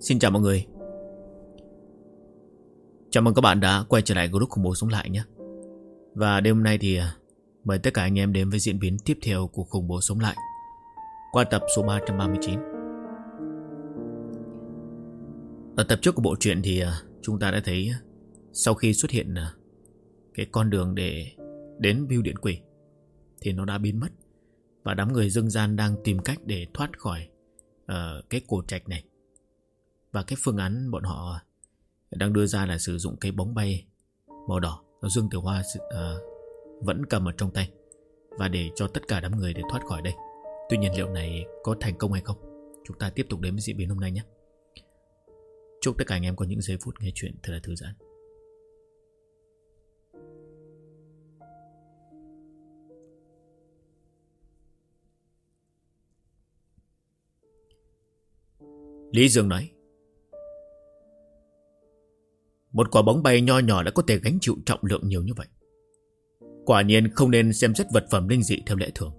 Xin chào mọi người. Chào mừng các bạn đã quay trở lại group khủng bố sống lại nhé. Và đêm hôm nay thì mời tất cả anh em đến với diễn biến tiếp theo của khủng bố sống lại qua tập số 339. Ở tập trước của bộ truyện thì chúng ta đã thấy sau khi xuất hiện cái con đường để đến bưu điện quỷ thì nó đã biến mất. Và đám người dân gian đang tìm cách để thoát khỏi cái cổ trạch này. Và cái phương án bọn họ đang đưa ra là sử dụng cái bóng bay màu đỏ do Dương Tiểu Hoa vẫn cầm ở trong tay, và để cho tất cả đám người để thoát khỏi đây. Tuy nhiên liệu này có thành công hay không, chúng ta tiếp tục đến với diễn biến hôm nay nhé. Chúc tất cả anh em có những giây phút nghe chuyện thật là thư giãn. Lý Dương nói: một quả bóng bay nho nhỏ đã có thể gánh chịu trọng lượng nhiều như vậy. Quả nhiên không nên xem xét vật phẩm linh dị theo lẽ thường.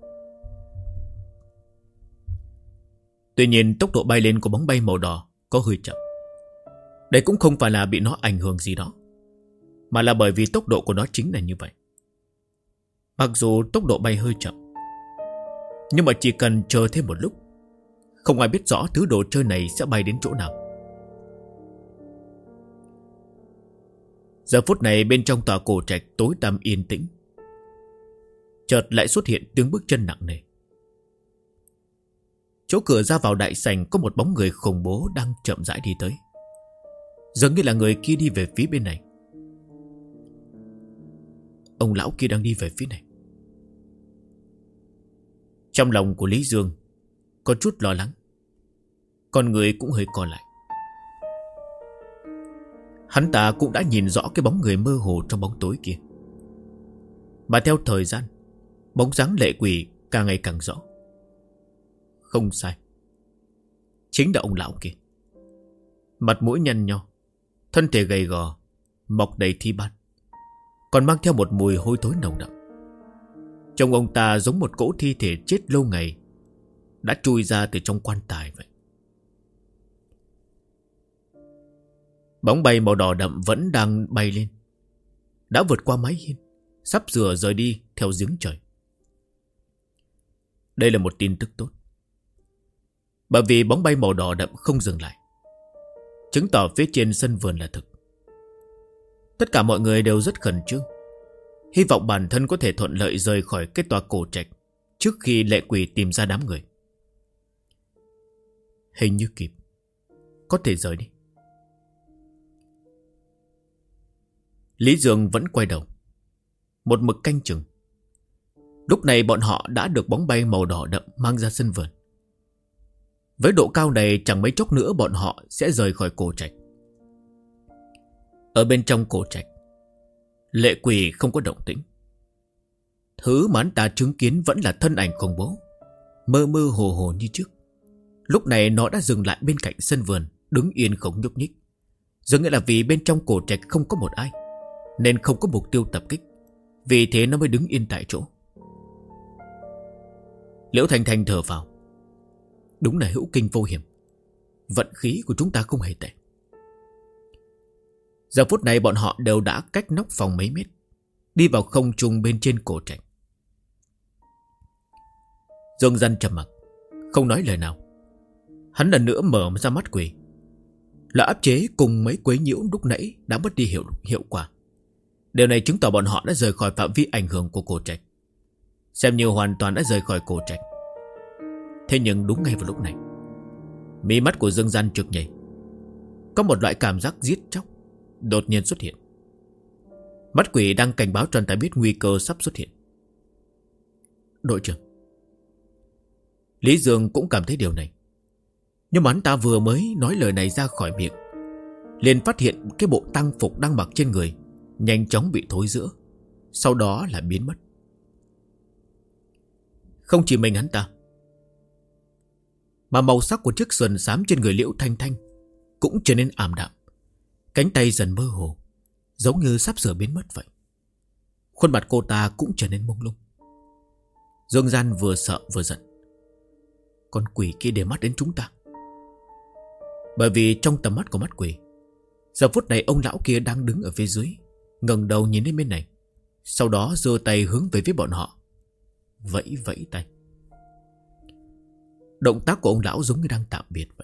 Tuy nhiên tốc độ bay lên của bóng bay màu đỏ có hơi chậm. Đây cũng không phải là bị nó ảnh hưởng gì đó, mà là bởi vì tốc độ của nó chính là như vậy. Mặc dù tốc độ bay hơi chậm, nhưng mà chỉ cần chờ thêm một lúc, không ai biết rõ thứ đồ chơi này sẽ bay đến chỗ nào. Giờ phút này bên trong tòa cổ trạch tối tăm yên tĩnh, chợt lại xuất hiện tiếng bước chân nặng nề. Chỗ cửa ra vào đại sảnh có một bóng người khủng bố đang chậm rãi đi tới. Dường như là người kia đi về phía bên này. Ông lão kia đang đi về phía này. Trong lòng của Lý Dương có chút lo lắng, con người cũng hơi co lại. Hắn ta cũng đã nhìn rõ cái bóng người mơ hồ trong bóng tối kia. Mà theo thời gian, bóng dáng lệ quỷ càng ngày càng rõ. Không sai, chính là ông lão kia. Mặt mũi nhăn nhó, thân thể gầy gò, mọc đầy thi ban, còn mang theo một mùi hôi thối nồng đậm. Trông ông ta giống một cỗ thi thể chết lâu ngày đã chui ra từ trong quan tài vậy. Bóng bay màu đỏ đậm vẫn đang bay lên, đã vượt qua mái hiên, sắp sửa rời đi theo giếng trời. Đây là một tin tức tốt, bởi vì bóng bay màu đỏ đậm không dừng lại, chứng tỏ phía trên sân vườn là thực. Tất cả mọi người đều rất khẩn trương, hy vọng bản thân có thể thuận lợi rời khỏi cái tòa cổ trạch trước khi lệ quỷ tìm ra đám người. Hình như kịp, có thể rời đi. Lý Dương vẫn quay đầu, một mực canh chừng. Lúc này bọn họ đã được bóng bay màu đỏ đậm mang ra sân vườn. Với độ cao này chẳng mấy chốc nữa bọn họ sẽ rời khỏi cổ trạch. Ở bên trong cổ trạch, lệ quỷ không có động tĩnh. Thứ mà hắn ta chứng kiến vẫn là thân ảnh khủng bố, mơ mơ hồ hồ như trước. Lúc này nó đã dừng lại bên cạnh sân vườn, đứng yên không nhúc nhích. Dường như là vì bên trong cổ trạch không có một ai, nên không có mục tiêu tập kích, vì thế nó mới đứng yên tại chỗ. Liễu Thanh Thanh thở vào. Đúng là hữu kinh vô hiểm, vận khí của chúng ta không hề tệ. Giờ phút này bọn họ đều đã cách nóc phòng mấy mét, đi vào không trung bên trên cổ trạch. Dương Dân trầm mặc, không nói lời nào. Hắn lần nữa mở ra mắt quỷ. Là áp chế cùng mấy quấy nhiễu lúc nãy đã mất đi hiệu quả. Điều này chứng tỏ bọn họ đã rời khỏi phạm vi ảnh hưởng của cổ trạch, xem như hoàn toàn đã rời khỏi cổ trạch. Thế nhưng đúng ngay vào lúc này, mí mắt của Dương Gian trực nhảy. Có một loại cảm giác giết chóc đột nhiên xuất hiện. Mắt quỷ đang cảnh báo cho anh ta biết nguy cơ sắp xuất hiện. Đội trưởng. Lý Dương cũng cảm thấy điều này, nhưng mà hắn ta vừa mới nói lời này ra khỏi miệng, liền phát hiện cái bộ tang phục đang mặc trên người nhanh chóng bị thối rữa, sau đó là biến mất. Không chỉ mình hắn ta, mà màu sắc của chiếc sườn xám trên người Liễu Thanh Thanh cũng trở nên ảm đạm. Cánh tay dần mơ hồ, giống như sắp sửa biến mất vậy. Khuôn mặt cô ta cũng trở nên mông lung. Dương Gian vừa sợ vừa giận. Con quỷ kia để mắt đến chúng ta. Bởi vì trong tầm mắt của mắt quỷ, giờ phút này ông lão kia đang đứng ở phía dưới, ngẩng đầu nhìn đến bên này, sau đó giơ tay hướng về phía bọn họ, vẫy vẫy tay. Động tác của ông lão giống như đang tạm biệt vậy.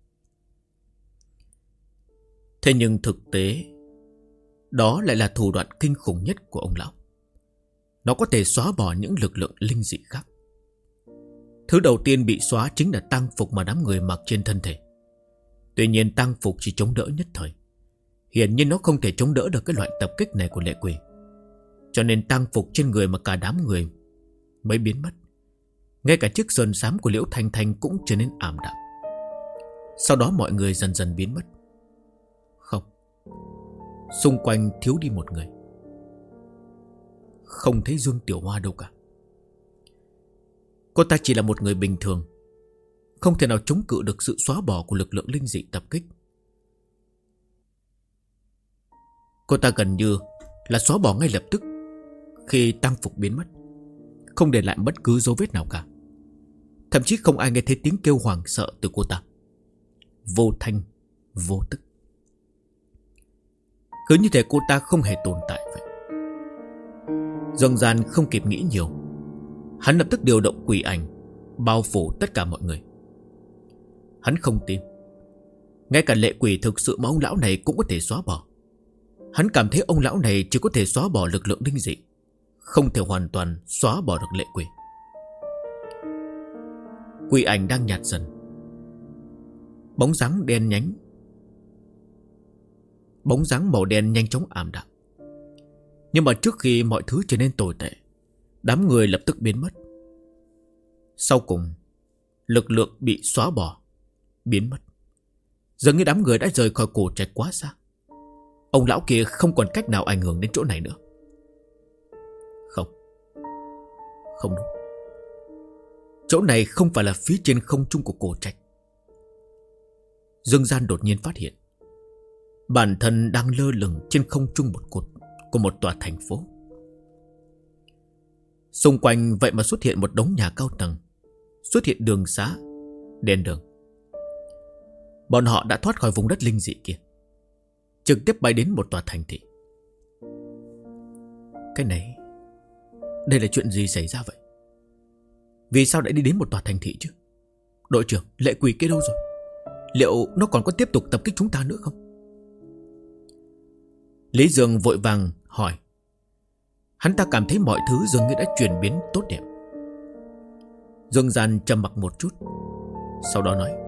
Thế nhưng thực tế, đó lại là thủ đoạn kinh khủng nhất của ông lão. Nó có thể xóa bỏ những lực lượng linh dị khác. Thứ đầu tiên bị xóa chính là tang phục mà đám người mặc trên thân thể. Tuy nhiên tang phục chỉ chống đỡ nhất thời. Hiển nhiên nó không thể chống đỡ được cái loại tập kích này của lệ quỷ. Cho nên tang phục trên người mà cả đám người mới biến mất. Ngay cả chiếc sườn xám của Liễu Thanh Thanh cũng trở nên ảm đạm. Sau đó mọi người dần dần biến mất. Không, xung quanh thiếu đi một người. Không thấy Dương Tiểu Hoa đâu cả. Cô ta chỉ là một người bình thường, không thể nào chống cự được sự xóa bỏ của lực lượng linh dị tập kích. Cô ta gần như là xóa bỏ ngay lập tức khi tang phục biến mất, không để lại bất cứ dấu vết nào cả. Thậm chí không ai nghe thấy tiếng kêu hoảng sợ từ cô ta. Vô thanh vô tức, cứ như thể cô ta không hề tồn tại vậy. Dương Gian không kịp nghĩ nhiều, hắn lập tức điều động quỷ ảnh bao phủ tất cả mọi người. Hắn không tin ngay cả lệ quỷ thực sự mà ông lão này cũng có thể xóa bỏ. Hắn cảm thấy ông lão này chỉ có thể xóa bỏ lực lượng linh dị, không thể hoàn toàn xóa bỏ được lệ quỷ. Quỷ ảnh đang nhạt dần, bóng dáng màu đen nhanh chóng ảm đạm. Nhưng mà trước khi mọi thứ trở nên tồi tệ, đám người lập tức biến mất. Sau cùng, lực lượng bị xóa bỏ, biến mất. Dường như đám người đã rời khỏi cổ trạch quá xa. Ông lão kia không còn cách nào ảnh hưởng đến chỗ này nữa. Không đúng. Chỗ này không phải là phía trên không trung của cổ trạch. Dương Gian đột nhiên phát hiện bản thân đang lơ lửng trên không trung một cột của một tòa thành phố. Xung quanh vậy mà xuất hiện một đống nhà cao tầng, xuất hiện đường xá, đèn đường. Bọn họ đã thoát khỏi vùng đất linh dị kia, trực tiếp bay đến một tòa thành thị. Cái này, đây là chuyện gì xảy ra vậy? Vì sao lại đi đến một tòa thành thị chứ? Đội trưởng, lệ quỷ kia đâu rồi? Liệu nó còn có tiếp tục tập kích chúng ta nữa không? Lý Dương vội vàng hỏi. Hắn ta cảm thấy mọi thứ dường như đã chuyển biến tốt đẹp. Dương Gian trầm mặc một chút, sau đó nói: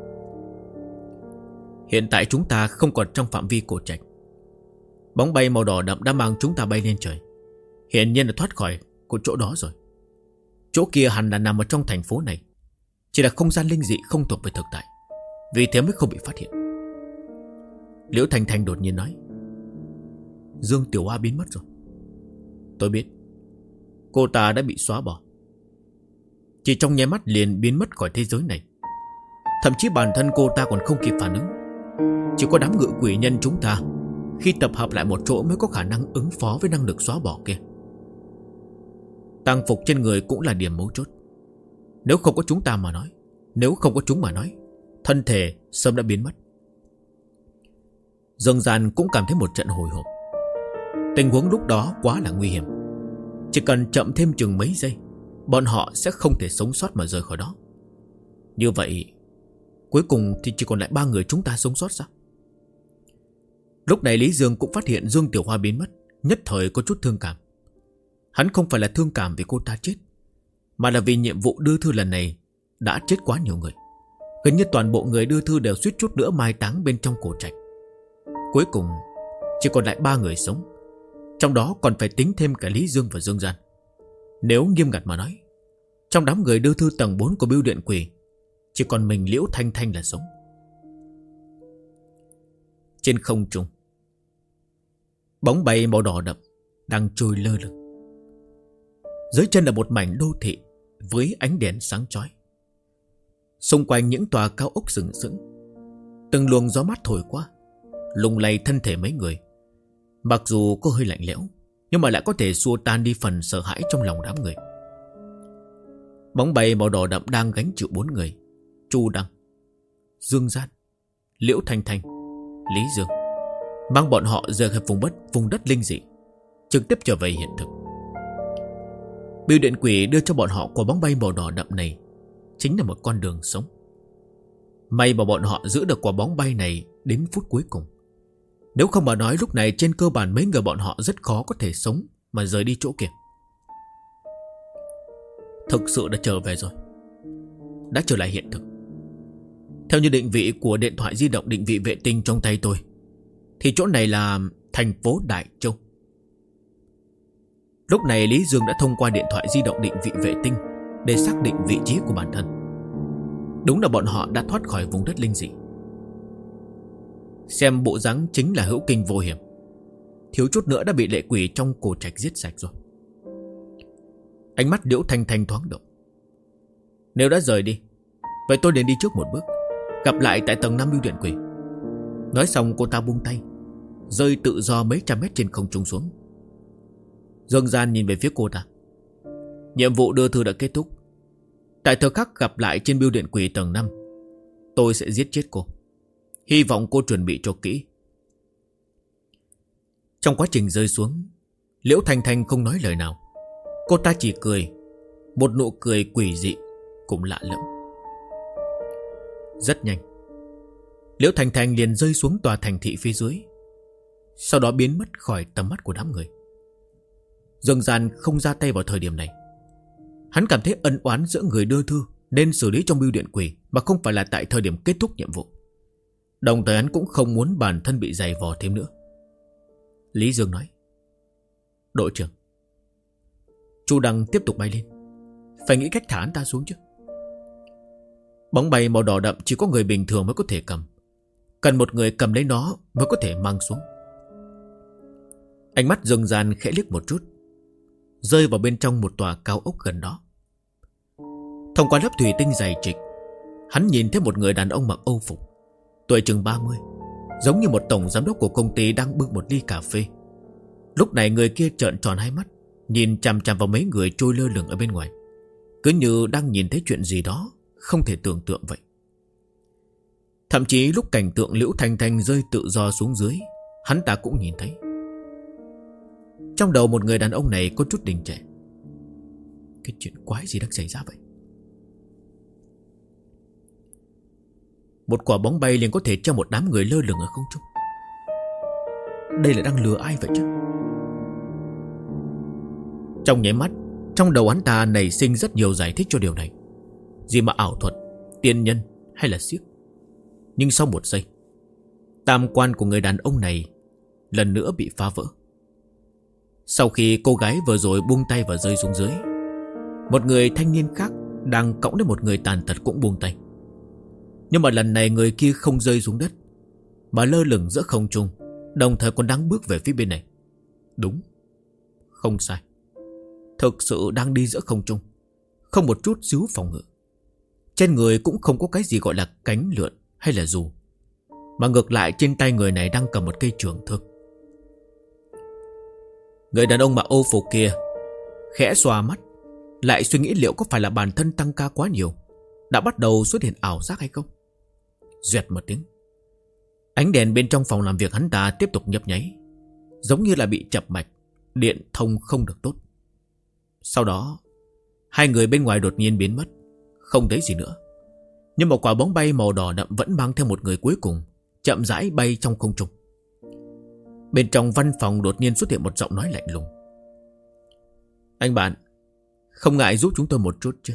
hiện tại chúng ta không còn trong phạm vi cổ trạch. Bóng bay màu đỏ đậm đã mang chúng ta bay lên trời. Hiển nhiên là thoát khỏi của chỗ đó rồi. Chỗ kia hẳn là nằm ở trong thành phố này, chỉ là không gian linh dị không thuộc về thực tại, vì thế mới không bị phát hiện. Liễu Thanh Thanh đột nhiên nói: Dương Tiểu Hoa biến mất rồi. Tôi biết, cô ta đã bị xóa bỏ, chỉ trong nháy mắt liền biến mất khỏi thế giới này. Thậm chí bản thân cô ta còn không kịp phản ứng. Chỉ có đám ngự quỷ nhân chúng ta khi tập hợp lại một chỗ mới có khả năng ứng phó với năng lực xóa bỏ kia. Tang phục trên người cũng là điểm mấu chốt. Nếu không có chúng mà nói, thân thể sớm đã biến mất. Dương Gian cũng cảm thấy một trận hồi hộp. Tình huống lúc đó quá là nguy hiểm. Chỉ cần chậm thêm chừng mấy giây, bọn họ sẽ không thể sống sót mà rời khỏi đó. Như vậy, cuối cùng thì chỉ còn lại 3 người chúng ta sống sót sao? Lúc này Lý Dương cũng phát hiện Dương Tiểu Hoa biến mất, nhất thời có chút thương cảm. Hắn không phải là thương cảm vì cô ta chết, mà là vì nhiệm vụ đưa thư lần này đã chết quá nhiều người. Gần như toàn bộ người đưa thư đều suýt chút nữa mai táng bên trong cổ trạch. Cuối cùng chỉ còn lại 3 người sống, trong đó còn phải tính thêm cả Lý Dương và Dương Gian. Nếu nghiêm ngặt mà nói, trong đám người đưa thư tầng 4 của bưu điện quỷ, chỉ còn mình Liễu Thanh Thanh là sống. Trên không trung, bóng bay màu đỏ đậm đang trôi lơ lửng. Dưới chân là một mảnh đô thị với ánh đèn sáng chói. Xung quanh những tòa cao ốc sừng sững, từng luồng gió mát thổi qua, lung lay thân thể mấy người. Mặc dù có hơi lạnh lẽo, nhưng mà lại có thể xua tan đi phần sợ hãi trong lòng đám người. Bóng bay màu đỏ đậm đang gánh chịu 4 người: Chu Đăng, Dương Gian, Liễu Thanh Thanh, Lý Dương, mang bọn họ rời khỏi vùng đất linh dị, trực tiếp trở về hiện thực. Bưu điện quỷ đưa cho bọn họ quả bóng bay màu đỏ đậm này chính là một con đường sống. May mà bọn họ giữ được quả bóng bay này đến phút cuối cùng. Nếu không mà nói lúc này trên cơ bản mấy người bọn họ rất khó có thể sống mà rời đi chỗ kia. Thực sự đã trở về rồi, đã trở lại hiện thực. Theo như định vị của điện thoại di động định vị vệ tinh trong tay tôi, thì chỗ này là thành phố Đại Châu. Lúc này Lý Dương đã thông qua điện thoại di động định vị vệ tinh để xác định vị trí của bản thân. Đúng là bọn họ đã thoát khỏi vùng đất linh dị. Xem bộ dáng chính là hữu kinh vô hiểm, thiếu chút nữa đã bị lệ quỷ trong cổ trạch giết sạch rồi. Ánh mắt Liễu Thanh Thanh thoáng động. Nếu đã rời đi, vậy tôi đến đi trước một bước, gặp lại tại tầng 5 bưu điện quỷ. Nói xong cô ta buông tay, rơi tự do mấy trăm mét trên không trung xuống. Dương Gian nhìn về phía cô ta. Nhiệm vụ đưa thư đã kết thúc. Tại thời khắc gặp lại trên bưu điện quỷ tầng 5, tôi sẽ giết chết cô. Hy vọng cô chuẩn bị cho kỹ. Trong quá trình rơi xuống, Liễu Thanh Thanh không nói lời nào. Cô ta chỉ cười, một nụ cười quỷ dị cũng lạ lẫm. Rất nhanh, Liễu Thanh Thanh liền rơi xuống tòa thành thị phía dưới, sau đó biến mất khỏi tầm mắt của đám người. Dương Gian không ra tay vào thời điểm này. Hắn cảm thấy ân oán giữa người đưa thư nên xử lý trong bưu điện quỷ, mà không phải là tại thời điểm kết thúc nhiệm vụ. Đồng thời hắn cũng không muốn bản thân bị giày vò thêm nữa. Lý Dương nói: Đội trưởng, Chu Đăng tiếp tục bay lên, phải nghĩ cách thả hắn ta xuống chứ. Bóng bay màu đỏ đậm chỉ có người bình thường mới có thể cầm, cần một người cầm lấy nó mới có thể mang xuống. Ánh mắt Dương Gian khẽ liếc một chút, rơi vào bên trong một tòa cao ốc gần đó. Thông qua lớp thủy tinh dày trịch, hắn nhìn thấy một người đàn ông mặc âu phục, tuổi chừng 30, giống như một tổng giám đốc của công ty đang bưng một ly cà phê. Lúc này người kia trợn tròn hai mắt, nhìn chằm chằm vào mấy người trôi lơ lửng ở bên ngoài, cứ như đang nhìn thấy chuyện gì đó không thể tưởng tượng vậy. Thậm chí lúc cảnh tượng Liễu Thanh Thanh rơi tự do xuống dưới, hắn ta cũng nhìn thấy. Trong đầu một người đàn ông này có chút đình trệ. Cái chuyện quái gì đang xảy ra vậy? Một quả bóng bay liền có thể cho một đám người lơ lửng ở không trung. Đây là đang lừa ai vậy chứ? Trong nháy mắt, trong đầu hắn ta nảy sinh rất nhiều giải thích cho điều này. Gì mà ảo thuật, tiên nhân hay là xiếc. Nhưng sau một giây, tam quan của người đàn ông này lần nữa bị phá vỡ. Sau khi cô gái vừa rồi buông tay và rơi xuống dưới, một người thanh niên khác đang cõng đến một người tàn tật cũng buông tay. Nhưng mà lần này người kia không rơi xuống đất, mà lơ lửng giữa không trung, đồng thời còn đang bước về phía bên này. Đúng, không sai, thực sự đang đi giữa không trung, không một chút xíu phòng ngự. Trên người cũng không có cái gì gọi là cánh lượn hay là dù, mà ngược lại trên tay người này đang cầm một cây trường thương. Người đàn ông mặc ô phục kia khẽ xòa mắt, lại suy nghĩ liệu có phải là bản thân tăng ca quá nhiều, đã bắt đầu xuất hiện ảo giác hay không. Duyệt một tiếng, ánh đèn bên trong phòng làm việc hắn ta tiếp tục nhấp nháy, giống như là bị chập mạch, điện thông không được tốt. Sau đó hai người bên ngoài đột nhiên biến mất, không thấy gì nữa. Nhưng một quả bóng bay màu đỏ đậm vẫn mang theo một người cuối cùng, chậm rãi bay trong không trung. Bên trong văn phòng đột nhiên xuất hiện một giọng nói lạnh lùng: Anh bạn, không ngại giúp chúng tôi một chút chứ?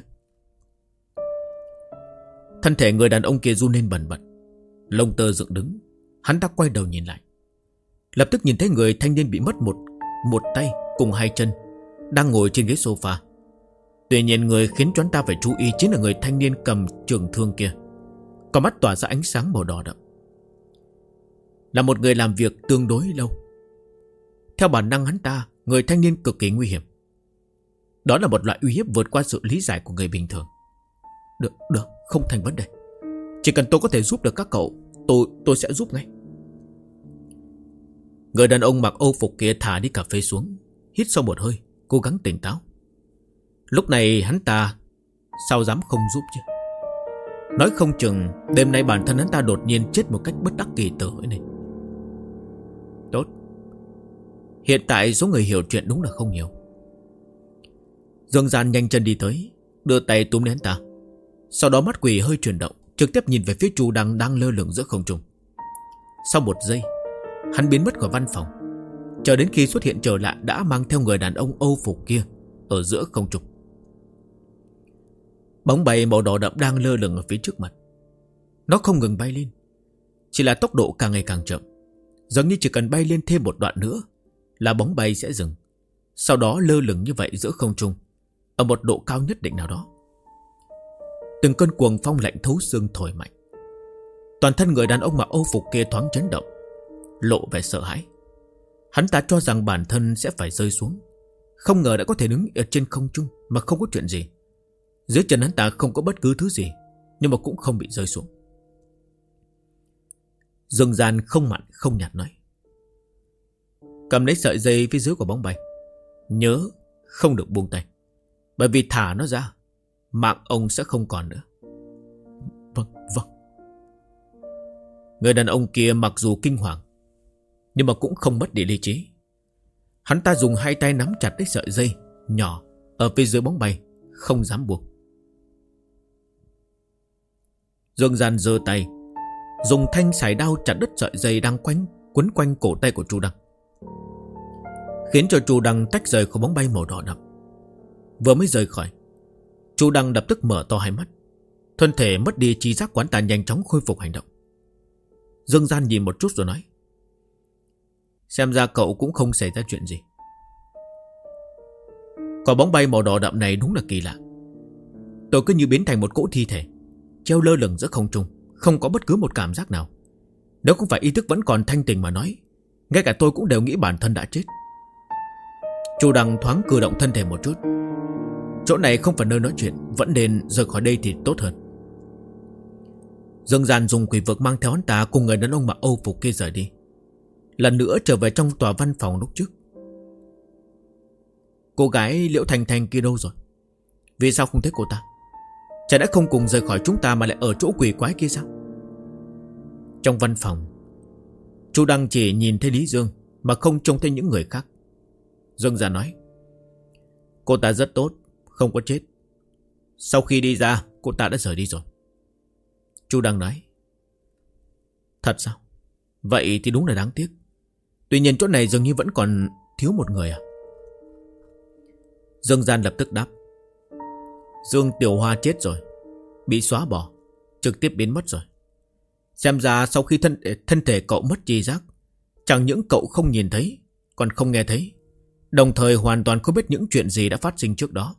Thân thể người đàn ông kia run lên bần bật, lông tơ dựng đứng. Hắn ta quay đầu nhìn lại, lập tức nhìn thấy người thanh niên bị mất một tay cùng hai chân đang ngồi trên ghế sofa. Tuy nhiên người khiến chúng ta phải chú ý chính là người thanh niên cầm trường thương kia, con mắt tỏa ra ánh sáng màu đỏ đậm. Là một người làm việc tương đối lâu. Theo bản năng hắn ta, người thanh niên cực kỳ nguy hiểm. Đó là một loại uy hiếp vượt qua sự lý giải của người bình thường. Được, không thành vấn đề. Chỉ cần tôi có thể giúp được các cậu, tôi sẽ giúp ngay. Người đàn ông mặc âu phục kia thả đi cà phê xuống, hít sâu một hơi, cố gắng tỉnh táo. Lúc này hắn ta sao dám không giúp chứ? Nói không chừng đêm nay bản thân hắn ta đột nhiên chết một cách bất đắc kỳ tử ấy này. Tốt. Hiện tại số người hiểu chuyện đúng là không nhiều. Dương Gian nhanh chân đi tới, đưa tay túm đến ta. Sau đó mắt quỷ hơi chuyển động, trực tiếp nhìn về phía Chu Đăng đang lơ lửng giữa không trung. Sau một giây, hắn biến mất khỏi văn phòng, chờ đến khi xuất hiện trở lại đã mang theo người đàn ông Âu phục kia ở giữa không trung. Bóng bay màu đỏ đậm đang lơ lửng ở phía trước mặt. Nó không ngừng bay lên, chỉ là tốc độ càng ngày càng chậm, giống như chỉ cần bay lên thêm một đoạn nữa là bóng bay sẽ dừng, sau đó lơ lửng như vậy giữa không trung ở một độ cao nhất định nào đó. Từng cơn cuồng phong lạnh thấu xương thổi mạnh. Toàn thân người đàn ông mặc Âu phục kia thoáng chấn động, lộ vẻ sợ hãi. Hắn ta cho rằng bản thân sẽ phải rơi xuống, không ngờ đã có thể đứng ở trên không trung mà không có chuyện gì. Dưới chân hắn ta không có bất cứ thứ gì, nhưng mà cũng không bị rơi xuống. Dương Gian không mặn không nhạt nói: cầm lấy sợi dây phía dưới của bóng bay, nhớ không được buông tay, bởi vì thả nó ra, mạng ông sẽ không còn nữa. Vâng, vâng. Người đàn ông kia mặc dù kinh hoàng, nhưng mà cũng không mất đi lý trí. Hắn ta dùng hai tay nắm chặt lấy sợi dây nhỏ ở phía dưới bóng bay, không dám buông. Dương Gian giơ tay, dùng thanh sải đao chặt đứt sợi dây đang quấn quanh cổ tay của Chu Đăng, khiến cho Chu Đăng tách rời khỏi bóng bay màu đỏ đậm. Vừa mới rời khỏi, Chu Đăng lập tức mở to hai mắt, thân thể mất đi trí giác quán tàn nhanh chóng khôi phục hành động. Dương Gian nhìn một chút rồi nói: xem ra cậu cũng không xảy ra chuyện gì. Quả bóng bay màu đỏ đậm này đúng là kỳ lạ. Tôi cứ như biến thành một cỗ thi thể, treo lơ lửng giữa không trung, không có bất cứ một cảm giác nào. Nếu không phải ý thức vẫn còn thanh tỉnh mà nói, ngay cả tôi cũng đều nghĩ bản thân đã chết. Chu Đăng thoáng cử động thân thể một chút. Chỗ này không phải nơi nói chuyện, vẫn nên rời khỏi đây thì tốt hơn. Dương Gian dùng quỷ vực mang theo hắn ta cùng người đàn ông mặc Âu phục kia rời đi, lần nữa trở về trong tòa văn phòng lúc trước. Cô gái Liễu Thành Thành kia đâu rồi? Vì sao không thấy cô ta? Chả đã không cùng rời khỏi chúng ta mà lại ở chỗ quỷ quái kia sao? Trong văn phòng, Chu Đăng chỉ nhìn thấy Lý Dương mà không trông thấy những người khác. Dương Gian nói: cô ta rất tốt, không có chết. Sau khi đi ra, cô ta đã rời đi rồi. Chu Đăng nói: thật sao? Vậy thì đúng là đáng tiếc. Tuy nhiên chỗ này dường như vẫn còn thiếu một người à? Dương Gian lập tức đáp: Dương Tiểu Hoa chết rồi, bị xóa bỏ, trực tiếp biến mất rồi. Xem ra sau khi thân thể cậu mất tri giác, chẳng những cậu không nhìn thấy, còn không nghe thấy, đồng thời hoàn toàn không biết những chuyện gì đã phát sinh trước đó.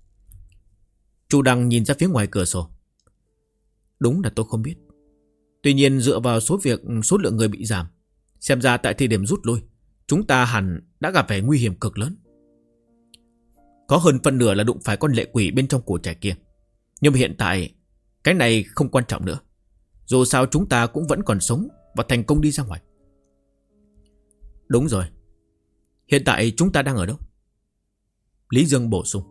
Chu Đăng nhìn ra phía ngoài cửa sổ: đúng là tôi không biết. Tuy nhiên dựa vào số lượng người bị giảm, xem ra tại thời điểm rút lui, chúng ta hẳn đã gặp phải nguy hiểm cực lớn. Có hơn phân nửa là đụng phải con lệ quỷ bên trong cổ trạch kia. Nhưng mà hiện tại cái này không quan trọng nữa. Dù sao chúng ta cũng vẫn còn sống và thành công đi ra ngoài. Đúng rồi. Hiện tại chúng ta đang ở đâu? Lý Dương bổ sung: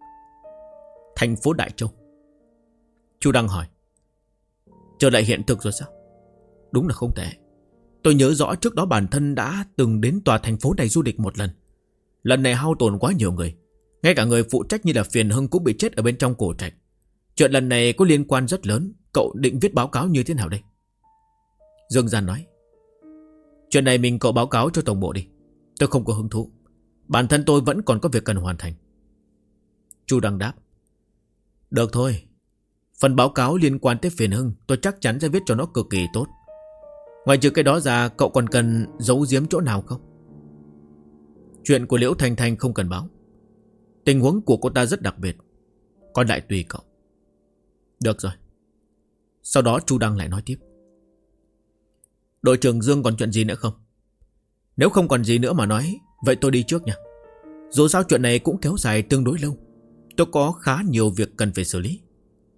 thành phố Đại Châu. Chu Đăng hỏi: trở lại hiện thực rồi sao? Đúng là không tệ. Tôi nhớ rõ trước đó bản thân đã từng đến tòa thành phố này du lịch một lần. Lần này hao tổn quá nhiều người, ngay cả người phụ trách như là Phiền Hưng cũng bị chết ở bên trong cổ trạch. Chuyện lần này có liên quan rất lớn. Cậu định viết báo cáo như thế nào đây? Dương Gian nói: chuyện này mình cậu báo cáo cho tổng bộ đi. Tôi không có hứng thú. Bản thân tôi vẫn còn có việc cần hoàn thành. Chu Đăng đáp: được thôi. Phần báo cáo liên quan tới Phiền Hưng tôi chắc chắn sẽ viết cho nó cực kỳ tốt. Ngoài trừ cái đó ra, cậu còn cần giấu giếm chỗ nào không? Chuyện của Liễu Thành Thành không cần báo. Tình huống của cô ta rất đặc biệt, còn lại tùy cậu. Được rồi. Sau đó Chu Đăng lại nói tiếp: đội trưởng Dương còn chuyện gì nữa không? Nếu không còn gì nữa mà nói, vậy tôi đi trước nha. Dù sao chuyện này cũng kéo dài tương đối lâu, tôi có khá nhiều việc cần phải xử lý.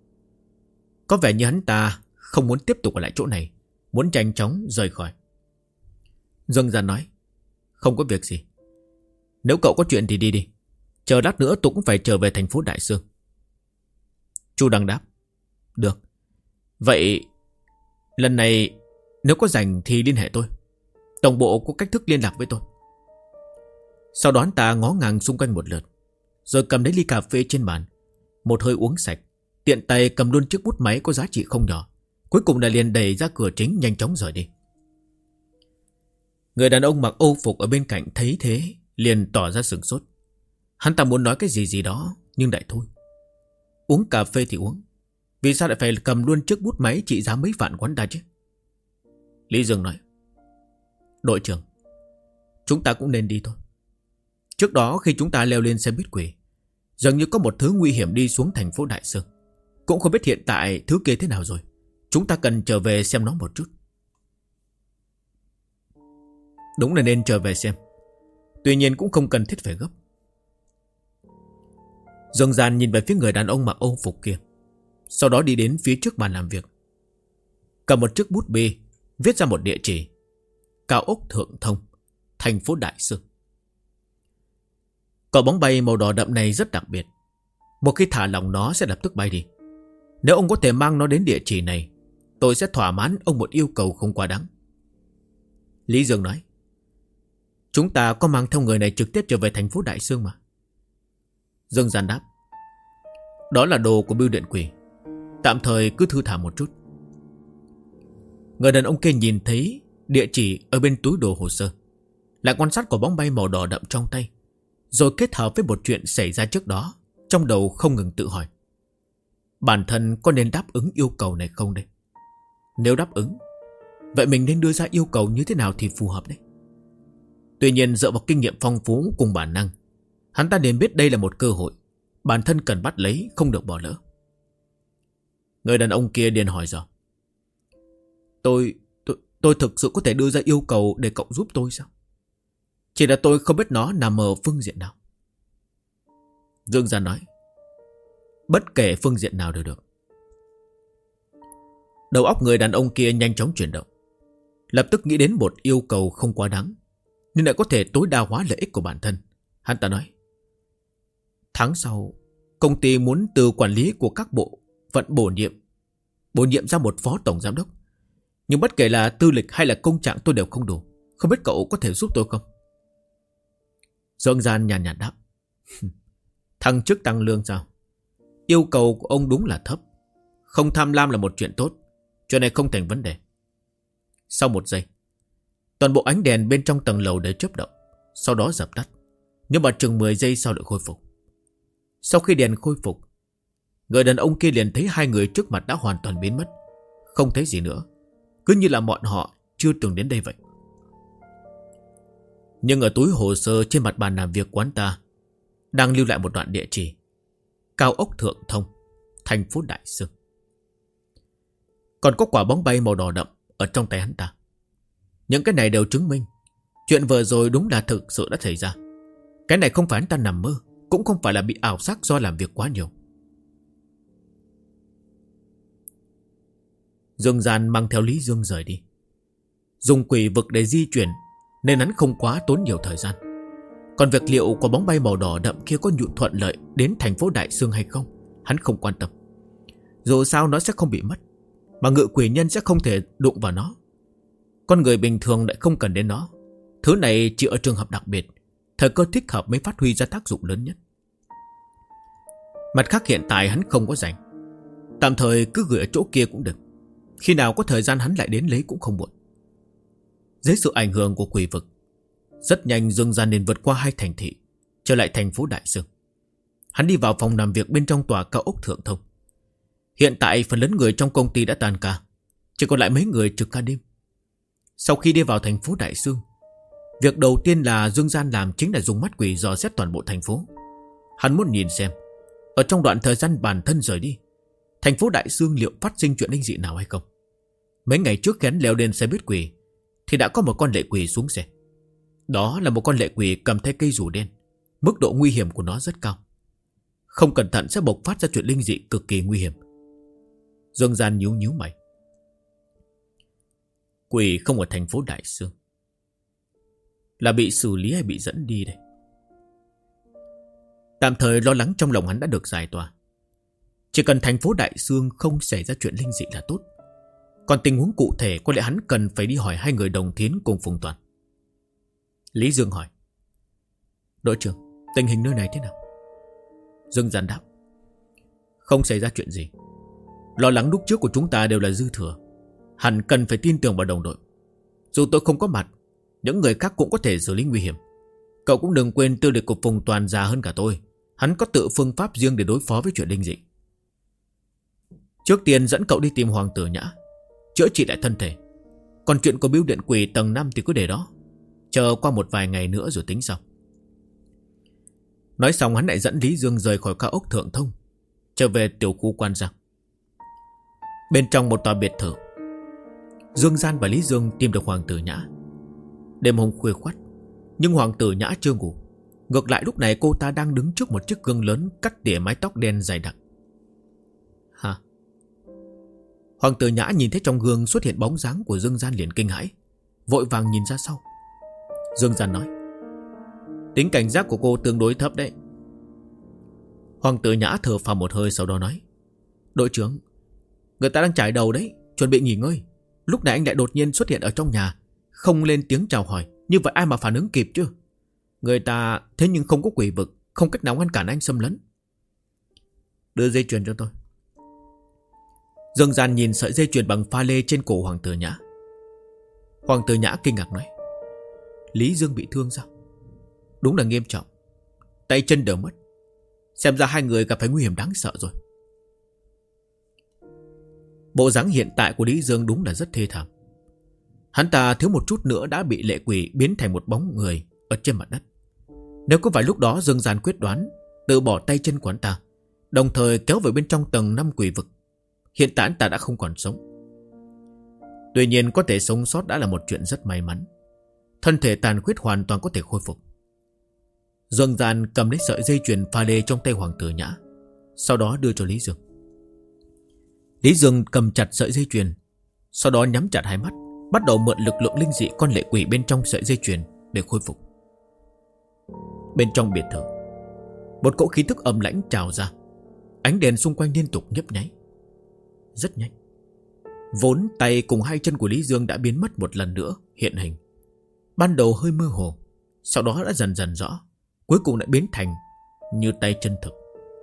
Có vẻ như hắn ta không muốn tiếp tục ở lại chỗ này, muốn nhanh chóng rời khỏi. Dương Gian nói: không có việc gì. Nếu cậu có chuyện thì đi đi. Chờ lát nữa tôi cũng phải trở về thành phố Đại Sương. Chu Đăng đáp: được. Vậy lần này nếu có rảnh thì liên hệ tôi. Tổng bộ có cách thức liên lạc với tôi. Sau đó hắn ta ngó ngàng xung quanh một lượt, rồi cầm lấy ly cà phê trên bàn, một hơi uống sạch, tiện tay cầm luôn chiếc bút máy có giá trị không nhỏ. Cuối cùng là liền đẩy ra cửa chính, nhanh chóng rời đi. Người đàn ông mặc âu phục ở bên cạnh thấy thế liền tỏ ra sửng sốt. Hắn ta muốn nói cái gì đó, nhưng đại thôi. Uống cà phê thì uống, vì sao lại phải cầm luôn chiếc bút máy trị giá mấy vạn của hắn ta chứ? Lý Dương nói: Đội trưởng, chúng ta cũng nên đi thôi. Trước đó khi chúng ta leo lên xe buýt quỷ, dường như có một thứ nguy hiểm đi xuống thành phố Đại Sơn. Cũng không biết hiện tại thứ kia thế nào rồi. Chúng ta cần trở về xem nó một chút. Đúng là nên trở về xem. Tuy nhiên cũng không cần thiết phải gấp. Dương Gian nhìn về phía người đàn ông mặc âu phục kia, sau đó đi đến phía trước bàn làm việc, cầm một chiếc bút bi, viết ra một địa chỉ: Cao ốc Thượng Thông, thành phố Đại Sơn. Quả bóng bay màu đỏ đậm này rất đặc biệt. Một khi thả lỏng nó sẽ lập tức bay đi. Nếu ông có thể mang nó đến địa chỉ này, tôi sẽ thỏa mãn ông một yêu cầu không quá đáng. Lý Dương nói: Chúng ta có mang theo người này trực tiếp trở về thành phố Đại Sơn mà. Dương Gian đáp: Đó là đồ của bưu điện quỷ, tạm thời cứ thư thả một chút. Người đàn ông kia nhìn thấy địa chỉ ở bên túi đồ hồ sơ, lại quan sát quả bóng bay màu đỏ đậm trong tay, rồi kết hợp với một chuyện xảy ra trước đó, trong đầu không ngừng tự hỏi: bản thân có nên đáp ứng yêu cầu này không đây? Nếu đáp ứng, vậy mình nên đưa ra yêu cầu như thế nào thì phù hợp đấy? Tuy nhiên dựa vào kinh nghiệm phong phú cùng bản năng, hắn ta nên biết đây là một cơ hội, bản thân cần bắt lấy, không được bỏ lỡ. Người đàn ông kia liền hỏi dò: Tôi thực sự có thể đưa ra yêu cầu để cậu giúp tôi sao? Chỉ là tôi không biết nó nằm ở phương diện nào. Dương Gian nói: Bất kể phương diện nào đều được. Đầu óc người đàn ông kia nhanh chóng chuyển động, lập tức nghĩ đến một yêu cầu không quá đáng, nhưng lại có thể tối đa hóa lợi ích của bản thân. Hắn ta nói: Tháng sau, công ty muốn từ quản lý của các bộ phận bổ nhiệm ra một phó tổng giám đốc. Nhưng bất kể là tư lịch hay là công trạng tôi đều không đủ. Không biết cậu có thể giúp tôi không? Dương Gian nhàn nhạt đáp: Thăng chức tăng lương sao? Yêu cầu của ông đúng là thấp. Không tham lam là một chuyện tốt, chuyện này không thành vấn đề. Sau một giây, toàn bộ ánh đèn bên trong tầng lầu đều chớp động, sau đó dập tắt, nhưng mà chừng 10 giây sau lại khôi phục. Sau khi đèn khôi phục, người đàn ông kia liền thấy hai người trước mặt đã hoàn toàn biến mất, không thấy gì nữa, cứ như là bọn họ chưa từng đến đây vậy. Nhưng ở túi hồ sơ trên mặt bàn làm việc quán ta đang lưu lại một đoạn địa chỉ: Cao ốc Thượng Thông, thành phố Đại Sơn. Còn có quả bóng bay màu đỏ đậm ở trong tay hắn ta. Những cái này đều chứng minh chuyện vừa rồi đúng là thực sự đã xảy ra. Cái này không phải hắn ta nằm mơ, cũng không phải là bị ảo giác do làm việc quá nhiều. Dương Gian mang theo Lý Dương rời đi. Dùng quỷ vực để di chuyển nên hắn không quá tốn nhiều thời gian. Còn việc liệu quả bóng bay màu đỏ đậm kia có nhụn thuận lợi đến thành phố Đại Sơn hay không, hắn không quan tâm. Dù sao nó sẽ không bị mất, mà ngự quỷ nhân sẽ không thể đụng vào nó. Con người bình thường lại không cần đến nó. Thứ này chỉ ở trường hợp đặc biệt, thời cơ thích hợp mới phát huy ra tác dụng lớn nhất. Mặt khác hiện tại hắn không có rảnh, tạm thời cứ gửi ở chỗ kia cũng được. Khi nào có thời gian hắn lại đến lấy cũng không muộn. Dưới sự ảnh hưởng của quỷ vực, rất nhanh Dương Gian liền vượt qua hai thành thị, trở lại thành phố Đại Sơn. Hắn đi vào phòng làm việc bên trong tòa cao ốc Thượng Thông. Hiện tại phần lớn người trong công ty đã tan ca, chỉ còn lại mấy người trực ca đêm. Sau khi đi vào thành phố Đại Sơn, việc đầu tiên là Dương Gian làm chính là dùng mắt quỷ dò xét toàn bộ thành phố. Hắn muốn nhìn xem ở trong đoạn thời gian bản thân rời đi, thành phố Đại Sơn liệu phát sinh chuyện linh dị nào hay không. Mấy ngày trước khi hắn leo lên xe buýt quỷ thì đã có một con lệ quỷ xuống xe. Đó là một con lệ quỷ cầm theo cây dù đen. Mức độ nguy hiểm của nó rất cao, không cẩn thận sẽ bộc phát ra chuyện linh dị cực kỳ nguy hiểm. Dương Gian nhíu nhíu mày. Quỷ không ở thành phố Đại Sơn, là bị xử lý hay bị dẫn đi đây? Tạm thời lo lắng trong lòng hắn đã được giải tỏa. Chỉ cần thành phố Đại Sương không xảy ra chuyện linh dị là tốt. Còn tình huống cụ thể có lẽ hắn cần phải đi hỏi hai người đồng thiến cùng Phùng Toàn. Lý Dương hỏi: đội trưởng, tình hình nơi này thế nào? Dương Gian đáp: không xảy ra chuyện gì. Lo lắng lúc trước của chúng ta đều là dư thừa. Hẳn cần phải tin tưởng vào đồng đội. Dù tôi không có mặt, những người khác cũng có thể xử lý nguy hiểm. Cậu cũng đừng quên tư lịch của Phùng Toàn già hơn cả tôi. Hắn có tự phương pháp riêng để đối phó với chuyện linh dị. Trước tiên dẫn cậu đi tìm Hoàng Tử Nhã, chữa trị lại thân thể. Còn chuyện của Bưu Điện Quỷ tầng 5 thì cứ để đó, chờ qua một vài ngày nữa rồi tính sau. Nói xong hắn lại dẫn Lý Dương rời khỏi cao ốc Thượng Thông, trở về tiểu khu Quan Giang. Bên trong một tòa biệt thự, Dương Gian và Lý Dương tìm được Hoàng Tử Nhã. Đêm hôm khuya khoắt, nhưng Hoàng Tử Nhã chưa ngủ. Ngược lại lúc này cô ta đang đứng trước một chiếc gương lớn cắt tỉa mái tóc đen dài đặc. Hả? Hoàng Tử Nhã nhìn thấy trong gương xuất hiện bóng dáng của Dương Gian liền kinh hãi, vội vàng nhìn ra sau. Dương Gian nói: tính cảnh giác của cô tương đối thấp đấy. Hoàng Tử Nhã thở phào một hơi, sau đó nói: đội trưởng, người ta đang chải đầu đấy, chuẩn bị nghỉ ngơi. Lúc này anh lại đột nhiên xuất hiện ở trong nhà, không lên tiếng chào hỏi, như vậy ai mà phản ứng kịp chứ? Người ta thế nhưng không có quỷ vực, không cách nào ngăn cản anh xâm lấn. Đưa dây chuyền cho tôi. Dương Gian nhìn sợi dây chuyền bằng pha lê trên cổ Hoàng Tử Nhã. Hoàng Tử Nhã kinh ngạc nói: Lý Dương bị thương sao? Đúng là nghiêm trọng, tay chân đều mất. Xem ra hai người gặp phải nguy hiểm đáng sợ rồi. Bộ dáng hiện tại của Lý Dương đúng là rất thê thảm. Hắn ta thiếu một chút nữa đã bị lệ quỷ biến thành một bóng người ở trên mặt đất. Nếu có phải lúc đó Dương Gian quyết đoán từ bỏ tay chân của hắn ta, đồng thời kéo về bên trong tầng 5 quỷ vực, hiện tại hắn ta đã không còn sống. Tuy nhiên có thể sống sót đã là một chuyện rất may mắn. Thân thể tàn khuyết hoàn toàn có thể khôi phục. Dương Gian cầm lấy sợi dây chuyền pha lê trong tay Hoàng Tử Nhã, sau đó đưa cho Lý Dương. Lý Dương cầm chặt sợi dây chuyền, sau đó nhắm chặt hai mắt, bắt đầu mượn lực lượng linh dị con lệ quỷ bên trong sợi dây chuyền để khôi phục. Bên trong biệt thự, một cỗ khí tức âm lãnh trào ra. Ánh đèn xung quanh liên tục nhấp nháy. Rất nhanh, vốn tay cùng hai chân của Lý Dương đã biến mất một lần nữa hiện hình. Ban đầu hơi mơ hồ, sau đó đã dần dần rõ, cuối cùng lại biến thành như tay chân thực.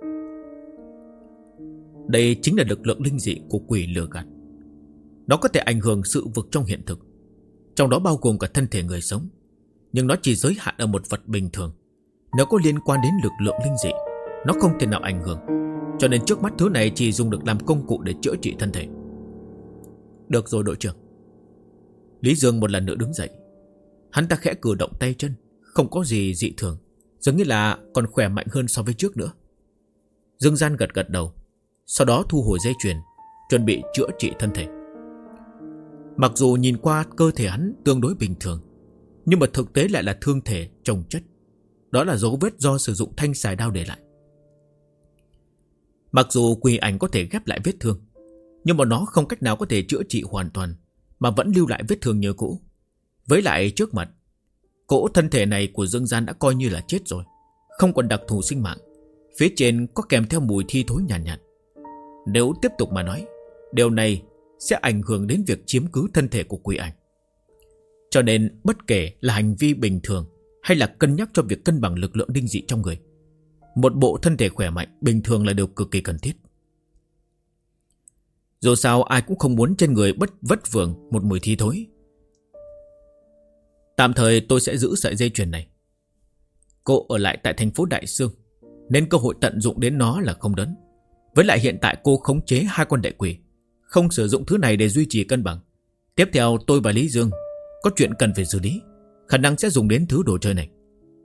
Đây chính là lực lượng linh dị của quỷ lừa gạt. Nó có thể ảnh hưởng sự vực trong hiện thực, trong đó bao gồm cả thân thể người sống. Nhưng nó chỉ giới hạn ở một vật bình thường. Nếu có liên quan đến lực lượng linh dị, nó không thể nào ảnh hưởng. Cho nên trước mắt thứ này chỉ dùng được làm công cụ để chữa trị thân thể. Được rồi đội trưởng. Lý Dương một lần nữa đứng dậy. Hắn ta khẽ cử động tay chân, không có gì dị thường, giống như là còn khỏe mạnh hơn so với trước nữa. Dương Gian gật gật đầu, sau đó thu hồi dây chuyền, chuẩn bị chữa trị thân thể. Mặc dù nhìn qua cơ thể hắn tương đối bình thường, nhưng mà thực tế lại là thương thể chồng chất. Đó là dấu vết do sử dụng thanh xài đao để lại. Mặc dù quỷ ảnh có thể ghép lại vết thương, nhưng mà nó không cách nào có thể chữa trị hoàn toàn, mà vẫn lưu lại vết thương như cũ. Với lại trước mặt, cỗ thân thể này của Dương Gian đã coi như là chết rồi, không còn đặc thù sinh mạng. Phía trên có kèm theo mùi thi thối nhàn nhạt. Nếu tiếp tục mà nói, điều này sẽ ảnh hưởng đến việc chiếm cứ thân thể của quỷ ảnh. Cho nên bất kể là hành vi bình thường hay là cân nhắc cho việc cân bằng lực lượng linh dị trong người, một bộ thân thể khỏe mạnh bình thường là điều cực kỳ cần thiết. Dù sao ai cũng không muốn trên người vất vưởng một mùi thi thối. Tạm thời tôi sẽ giữ sợi dây chuyền này. Cô ở lại tại thành phố Đại Sương, nên cơ hội tận dụng đến nó là không lớn. Với lại hiện tại cô khống chế hai con đại quỷ, không sử dụng thứ này để duy trì cân bằng. Tiếp theo tôi và Lý Dương có chuyện cần phải xử lý, khả năng sẽ dùng đến thứ đồ chơi này.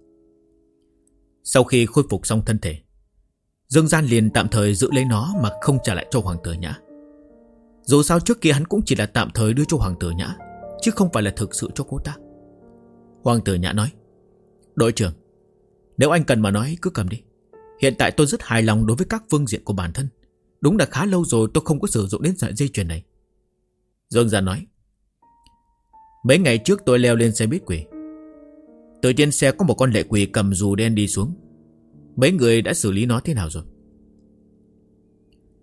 Sau khi khôi phục xong thân thể, Dương Gian liền tạm thời giữ lấy nó mà không trả lại cho Hoàng Tử Nhã. Dù sao trước kia hắn cũng chỉ là tạm thời đưa cho Hoàng Tử Nhã, chứ không phải là thực sự cho cô ta. Hoàng Tử Nhã nói: đội trưởng, nếu anh cần mà nói cứ cầm đi. Hiện tại tôi rất hài lòng đối với các phương diện của bản thân. Đúng là khá lâu rồi tôi không có sử dụng đến sợi dây chuyền này. Dương Gian nói: mấy ngày trước tôi leo lên xe buýt quỷ, từ trên xe có một con lệ quỷ cầm dù đen đi xuống. Mấy người đã xử lý nó thế nào rồi?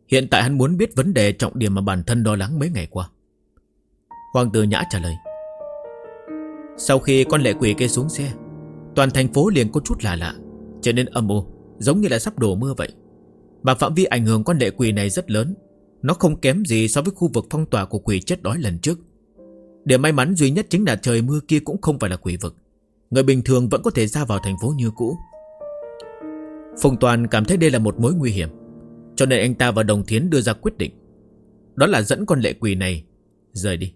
Hiện tại hắn muốn biết vấn đề trọng điểm mà bản thân lo lắng mấy ngày qua. Hoàng tử Nhã trả lời. Sau khi con lệ quỷ kia xuống xe, toàn thành phố liền có chút lạ lạ, trở nên âm u, giống như là sắp đổ mưa vậy. Mà phạm vi ảnh hưởng con lệ quỷ này rất lớn. Nó không kém gì so với khu vực phong tỏa của quỷ chết đói lần trước. Điểm may mắn duy nhất chính là trời mưa kia cũng không phải là quỷ vực. Người bình thường vẫn có thể ra vào thành phố như cũ. Phùng Toàn cảm thấy đây là một mối nguy hiểm, cho nên anh ta và Đồng Thiến đưa ra quyết định, đó là dẫn con lệ quỷ này rời đi.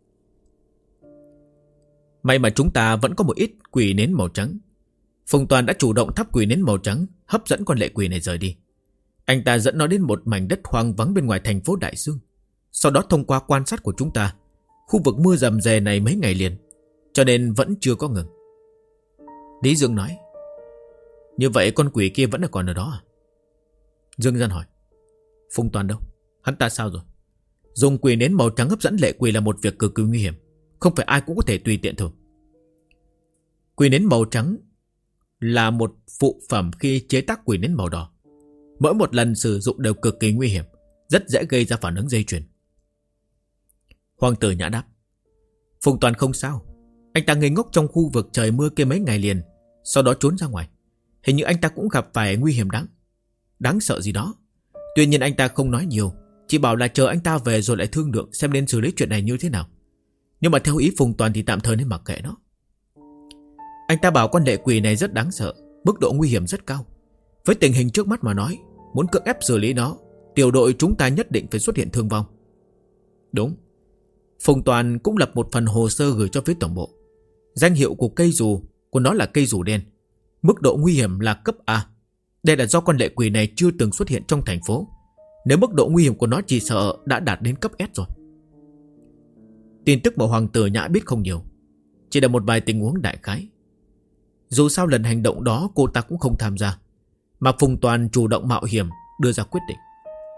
May mà chúng ta vẫn có một ít quỷ nến màu trắng. Phùng Toàn đã chủ động thắp quỷ nến màu trắng, hấp dẫn con lệ quỷ này rời đi. Anh ta dẫn nó đến một mảnh đất hoang vắng bên ngoài thành phố Đại Dương. Sau đó thông qua quan sát của chúng ta, khu vực mưa rầm rề này mấy ngày liền, cho nên vẫn chưa có ngừng. Lý Dương nói. Như vậy con quỷ kia vẫn là còn ở đó à? Dương Gian hỏi. Phùng Toàn đâu? Hắn ta sao rồi? Dùng quỷ nến màu trắng hấp dẫn lệ quỷ là một việc cực kỳ nguy hiểm, không phải ai cũng có thể tùy tiện thử. Quỷ nến màu trắng là một phụ phẩm khi chế tác quỷ nến màu đỏ. Mỗi một lần sử dụng đều cực kỳ nguy hiểm, rất dễ gây ra phản ứng dây chuyền. Hoàng tử Nhã đáp. Phùng Toàn không sao. Anh ta ngây ngốc trong khu vực trời mưa kia mấy ngày liền, sau đó trốn ra ngoài. Hình như anh ta cũng gặp phải nguy hiểm đáng sợ gì đó. Tuy nhiên anh ta không nói nhiều, chỉ bảo là chờ anh ta về rồi lại thương lượng xem nên xử lý chuyện này như thế nào. Nhưng mà theo ý Phùng Toàn thì tạm thời nên mặc kệ nó. Anh ta bảo con lệ quỷ này rất đáng sợ, mức độ nguy hiểm rất cao. Với tình hình trước mắt mà nói, muốn cưỡng ép xử lý nó, tiểu đội chúng ta nhất định phải xuất hiện thương vong. Đúng. Phùng Toàn cũng lập một phần hồ sơ gửi cho phía tổng bộ. Danh hiệu của cây dù của nó là cây dù đen, mức độ nguy hiểm là cấp A. Đây là do con lệ quỷ này chưa từng xuất hiện trong thành phố. Nếu mức độ nguy hiểm của nó chỉ sợ đã đạt đến cấp S rồi. Tin tức mà Hoàng tử Nhã biết không nhiều, chỉ là một vài tình huống đại khái. Dù sao lần hành động đó cô ta cũng không tham gia, mà Phùng Toàn chủ động mạo hiểm đưa ra quyết định.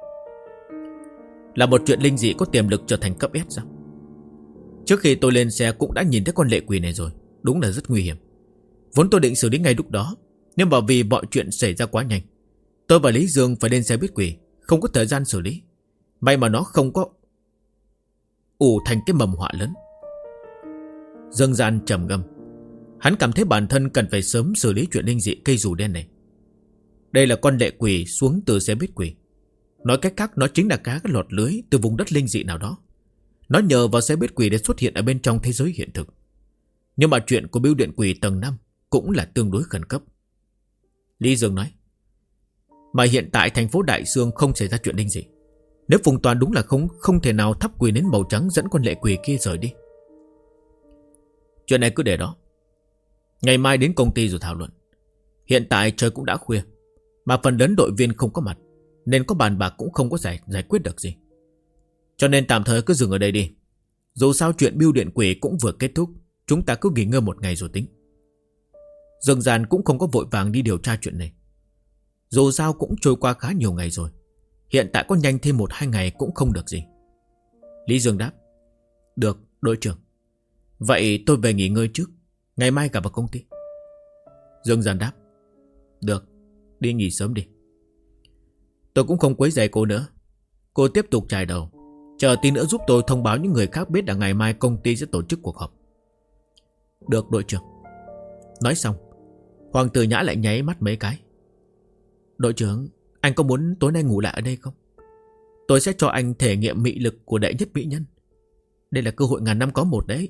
Là một chuyện linh dị có tiềm lực trở thành cấp S sao? Trước khi tôi lên xe cũng đã nhìn thấy con lệ quỷ này rồi. Đúng là rất nguy hiểm. Vốn tôi định xử lý ngay lúc đó, nhưng mà vì mọi chuyện xảy ra quá nhanh, tôi và Lý Dương phải lên xe buýt quỷ, không có thời gian xử lý. May mà nó không có ủ thành cái mầm họa lớn. Dương Gian trầm ngâm. Hắn cảm thấy bản thân cần phải sớm xử lý chuyện linh dị cây dù đen này. Đây là con lệ quỷ xuống từ xe buýt quỷ. Nói cách khác, nó chính là cá lọt lưới từ vùng đất linh dị nào đó. Nó nhờ vào xe buýt quỷ để xuất hiện ở bên trong thế giới hiện thực. Nhưng mà chuyện của bưu điện quỷ tầng 5 cũng là tương đối khẩn cấp. Lý Dương nói. Mà hiện tại thành phố Đại Dương không xảy ra chuyện linh dị. Nếu Phùng Toàn đúng là không thể nào thắp quỷ nến màu trắng dẫn con lệ quỷ kia rời đi. Chuyện này cứ để đó. Ngày mai đến công ty rồi thảo luận. Hiện tại trời cũng đã khuya, mà phần lớn đội viên không có mặt, nên có bàn bạc cũng không có giải quyết được gì. Cho nên tạm thời cứ dừng ở đây đi. Dù sao chuyện bưu điện quỷ cũng vừa kết thúc, chúng ta cứ nghỉ ngơi một ngày rồi tính. Dương Gian cũng không có vội vàng đi điều tra chuyện này. Dù sao cũng trôi qua khá nhiều ngày rồi, hiện tại có nhanh thêm 1-2 ngày cũng không được gì. Lý Dương đáp. Được, đội trưởng. Vậy tôi về nghỉ ngơi trước, ngày mai gặp ở công ty. Dương Gian đáp. Được, đi nghỉ sớm đi. Tôi cũng không quấy rầy cô nữa. Cô tiếp tục chải đầu, chờ tí nữa giúp tôi thông báo những người khác biết là ngày mai công ty sẽ tổ chức cuộc họp. Được đội trưởng. Nói xong, Hoàng tử Nhã lại nháy mắt mấy cái. Đội trưởng, anh có muốn tối nay ngủ lại ở đây không? Tôi sẽ cho anh thể nghiệm mị lực của đệ nhất mỹ nhân. Đây là cơ hội ngàn năm có một đấy.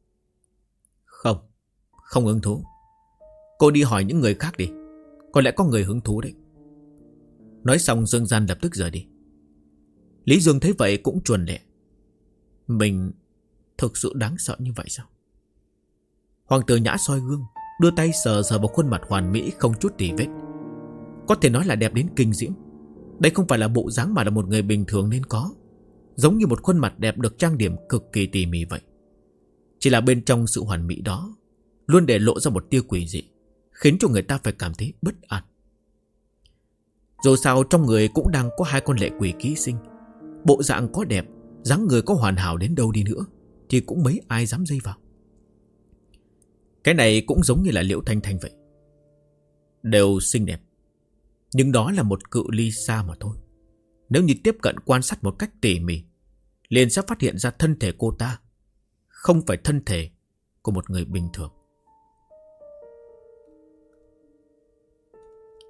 Không hứng thú. Cô đi hỏi những người khác đi, có lẽ có người hứng thú đấy. Nói xong Dương Gian lập tức rời đi. Lý Dương thấy vậy cũng chuồn lẹ. Mình thực sự đáng sợ như vậy sao? Hoàng tử Nhã soi gương, đưa tay sờ vào khuôn mặt hoàn mỹ không chút tì vết. Có thể nói là đẹp đến kinh diễm. Đây không phải là bộ dáng mà là một người bình thường nên có, giống như một khuôn mặt đẹp được trang điểm cực kỳ tỉ mỉ vậy. Chỉ là bên trong sự hoàn mỹ đó luôn để lộ ra một tia quỷ dị, khiến cho người ta phải cảm thấy bất an. Dù sao trong người cũng đang có 2 con lệ quỷ ký sinh. Bộ dạng có đẹp, dáng người có hoàn hảo đến đâu đi nữa thì cũng mấy ai dám dây vào. Cái này cũng giống như là Liễu Thanh Thanh vậy, đều xinh đẹp, nhưng đó là một cự ly xa mà thôi. Nếu như tiếp cận quan sát một cách tỉ mỉ, liền sẽ phát hiện ra thân thể cô ta không phải thân thể của một người bình thường.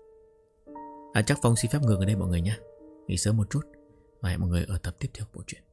Chắc Phong xin phép ngừng ở đây mọi người nhé. Nghỉ sớm một chút. Và hẹn mọi người ở tập tiếp theo bộ truyện.